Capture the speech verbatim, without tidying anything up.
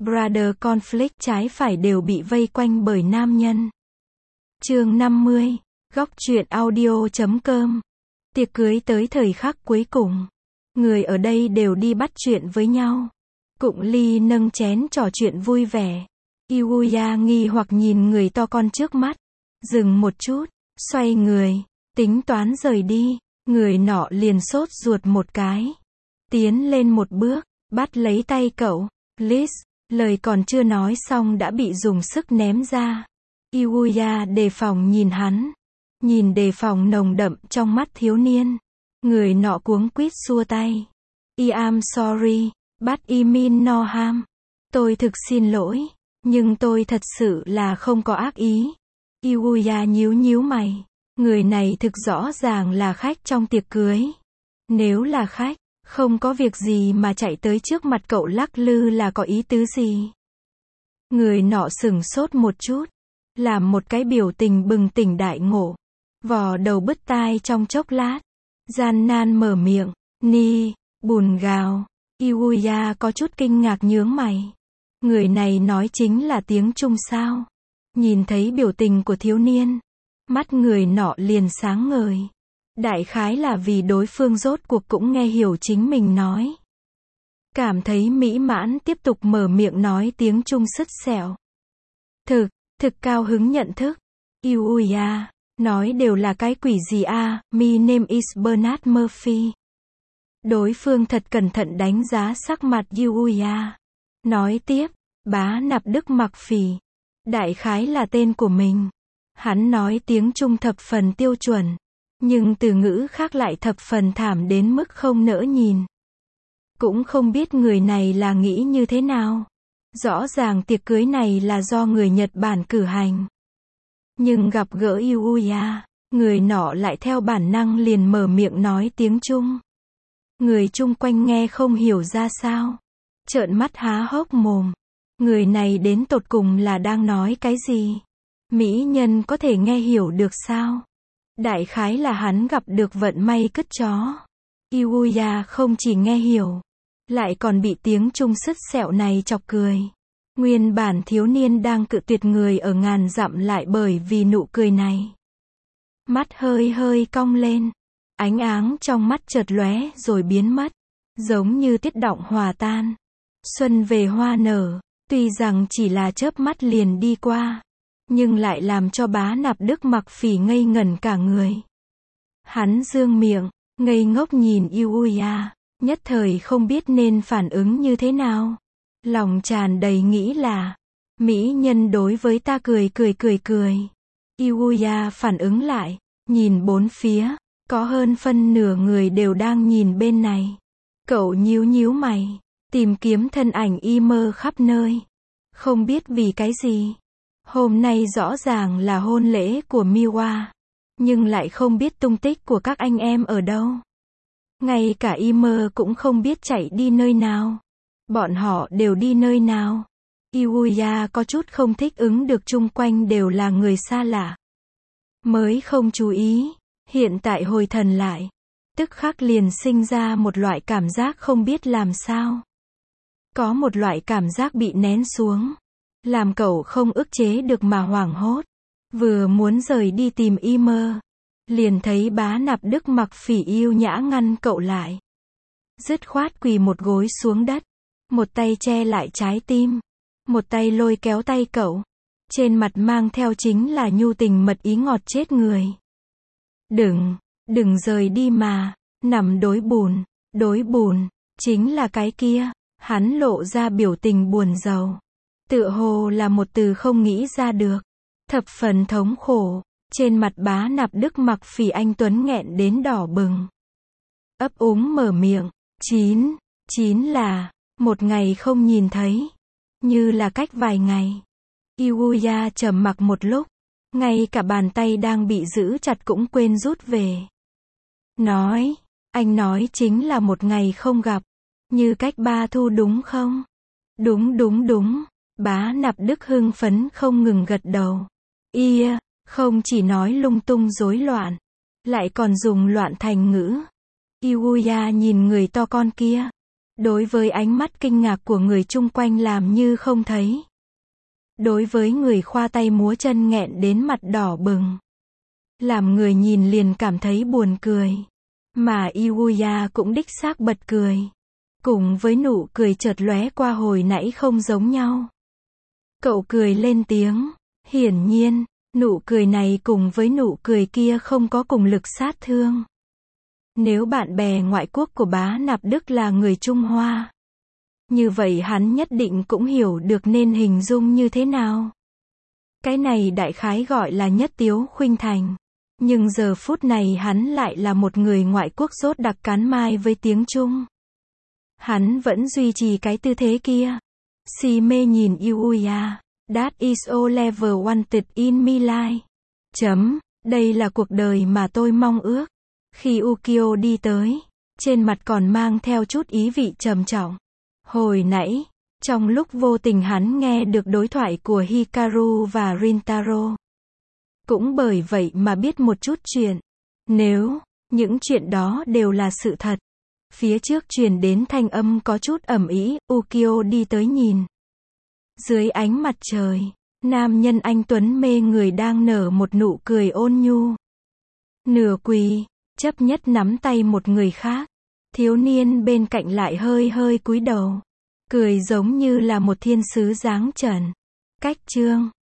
Brother conflict trái phải đều bị vây quanh bởi nam nhân. Chương năm mươi, góc truyện audio chấm com. Tiệc cưới tới thời khắc cuối cùng. Người ở đây đều đi bắt chuyện với nhau. Cụng ly nâng chén trò chuyện vui vẻ. Yuya nghi hoặc nhìn người to con trước mắt. Dừng một chút, xoay người, tính toán rời đi. Người nọ liền sốt ruột một cái. Tiến lên một bước, bắt lấy tay cậu. Liz, lời còn chưa nói xong đã bị dùng sức ném ra. Yuya đề phòng nhìn hắn. Nhìn đề phòng nồng đậm trong mắt thiếu niên. Người nọ cuống quýt xua tay. I am sorry, but I mean no harm. Tôi thực xin lỗi, nhưng tôi thật sự là không có ác ý. Yuya nhíu nhíu mày. Người này thực rõ ràng là khách trong tiệc cưới. Nếu là khách, không có việc gì mà chạy tới trước mặt cậu lắc lư là có ý tứ gì? Người nọ sửng sốt một chút. Làm một cái biểu tình bừng tỉnh đại ngộ. Vò đầu bứt tai trong chốc lát. Gian nan mở miệng. Ni, bùn gào. Yuya có chút kinh ngạc nhướng mày. Người này nói chính là tiếng Trung sao? Nhìn thấy biểu tình của thiếu niên. Mắt người nọ liền sáng ngời. Đại khái là vì đối phương rốt cuộc cũng nghe hiểu chính mình nói. Cảm thấy mỹ mãn tiếp tục mở miệng nói tiếng Trung sứt sẹo. Thực, thực cao hứng nhận thức. Yuya, nói đều là cái quỷ gì a? À? My name is Bernard Murphy. Đối phương thật cẩn thận đánh giá sắc mặt Yuya. Nói tiếp, bá nạp Đức Mặc Phỉ. Đại khái là tên của mình. Hắn nói tiếng Trung thập phần tiêu chuẩn. Nhưng từ ngữ khác lại thập phần thảm đến mức không nỡ nhìn. Cũng không biết người này là nghĩ như thế nào. Rõ ràng tiệc cưới này là do người Nhật Bản cử hành. Nhưng gặp gỡ Yuya, người nọ lại theo bản năng liền mở miệng nói tiếng Trung. Người chung quanh nghe không hiểu ra sao. Trợn mắt há hốc mồm. Người này đến tột cùng là đang nói cái gì? Mỹ nhân có thể nghe hiểu được sao? Đại khái là hắn gặp được vận may cứt chó. Yuya không chỉ nghe hiểu, lại còn bị tiếng Trung sứt sẹo này chọc cười. Nguyên bản thiếu niên đang cự tuyệt người ở ngàn dặm lại bởi vì nụ cười này. Mắt hơi hơi cong lên. Ánh áng trong mắt chợt lóe rồi biến mất. Giống như tiết động hòa tan. Xuân về hoa nở. Tuy rằng chỉ là chớp mắt liền đi qua. Nhưng lại làm cho bá nạp Đức Mặc Phỉ ngây ngẩn cả người. Hắn dương miệng, ngây ngốc nhìn Yuya, nhất thời không biết nên phản ứng như thế nào. Lòng tràn đầy nghĩ là, mỹ nhân đối với ta cười cười cười cười. Yuya phản ứng lại, nhìn bốn phía, có hơn phân nửa người đều đang nhìn bên này. Cậu nhíu nhíu mày, tìm kiếm thân ảnh y mơ khắp nơi. Không biết vì cái gì. Hôm nay rõ ràng là hôn lễ của Miwa, nhưng lại không biết tung tích của các anh em ở đâu. Ngay cả Imer cũng không biết chạy đi nơi nào. Bọn họ đều đi nơi nào? Yuya có chút không thích ứng được, chung quanh đều là người xa lạ. Mới không chú ý, hiện tại hồi thần lại, tức khắc liền sinh ra một loại cảm giác không biết làm sao. Có một loại cảm giác bị nén xuống. Làm cậu không ức chế được mà hoảng hốt. Vừa muốn rời đi tìm Imer, liền thấy bá nạp Đức Mặc Phỉ yêu nhã ngăn cậu lại. Dứt khoát quỳ một gối xuống đất. Một tay che lại trái tim. Một tay lôi kéo tay cậu. Trên mặt mang theo chính là nhu tình mật ý ngọt chết người. Đừng, đừng rời đi mà. Nằm đối bùn, đối bùn, chính là cái kia. Hắn lộ ra biểu tình buồn rầu. Tựa hồ là một từ không nghĩ ra được. Thập phần thống khổ. Trên mặt bá nạp Đức Mặc Phỉ anh tuấn nghẹn đến đỏ bừng. Ấp úng mở miệng. Chín, chín là, một ngày không nhìn thấy. Như là cách vài ngày. Yuya trầm mặc một lúc. Ngay cả bàn tay đang bị giữ chặt cũng quên rút về. Nói, anh nói chính là một ngày không gặp. Như cách ba thu đúng không? Đúng đúng đúng. Bá nạp Đức hưng phấn không ngừng gật đầu. Ia, không chỉ nói lung tung rối loạn, lại còn dùng loạn thành ngữ. Yuya nhìn người to con kia, Đối với ánh mắt kinh ngạc của người chung quanh làm như không thấy. Đối với người khoa tay múa chân nghẹn đến mặt đỏ bừng. Làm người nhìn liền cảm thấy buồn cười. Mà Yuya cũng đích xác bật cười. Cùng với nụ cười chợt lóe qua hồi nãy không giống nhau. Cậu cười lên tiếng. Hiển nhiên, nụ cười này cùng với nụ cười kia không có cùng lực sát thương. Nếu bạn bè ngoại quốc của bá Nạp Đức là người Trung Hoa, như vậy hắn nhất định cũng hiểu được nên hình dung như thế nào. Cái này đại khái gọi là nhất tiếu khuynh thành. Nhưng giờ phút này hắn lại là một người ngoại quốc rốt đặc cán mai với tiếng Trung. Hắn vẫn duy trì cái tư thế kia. Si mê nhìn Yuya. That is all ever wanted in my life. Chấm. Đây là cuộc đời mà tôi mong ước. Khi Ukyo đi tới, trên mặt còn mang theo chút ý vị trầm trọng. Hồi nãy, trong lúc vô tình hắn nghe được đối thoại của Hikaru và Rintaro. Cũng bởi vậy mà biết một chút chuyện. Nếu, những chuyện đó đều là sự thật. Phía trước truyền đến thanh âm có chút ầm ĩ, Ukyo đi tới nhìn. Dưới ánh mặt trời, nam nhân anh tuấn mê người đang nở một nụ cười ôn nhu. Nửa quỳ, chấp nhất nắm tay một người khác. Thiếu niên bên cạnh lại hơi hơi cúi đầu. Cười giống như là một thiên sứ dáng trần. Cách chương